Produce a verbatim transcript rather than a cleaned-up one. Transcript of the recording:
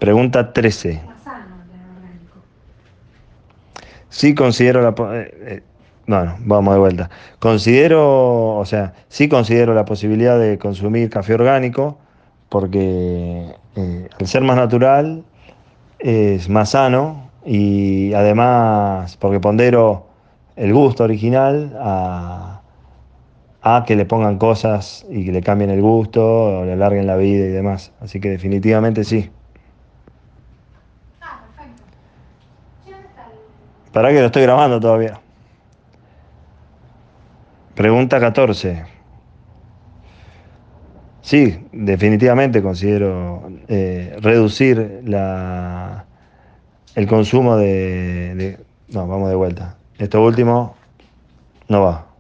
Pregunta trece. Más sano el orgánico. Sí considero la... po- eh, eh, no, no, vamos de vuelta. Considero, o sea, sí considero la posibilidad de consumir café orgánico porque eh, al ser más natural es más sano y además porque pondero el gusto original a, a que le pongan cosas y que le cambien el gusto o le alarguen la vida y demás. Así que definitivamente sí. Ah, perfecto. ¿Y dónde está el...? ¿Para qué lo estoy grabando todavía? Pregunta catorce. Sí, definitivamente considero eh, reducir la, el consumo de, de... No, vamos de vuelta. Esto último no va.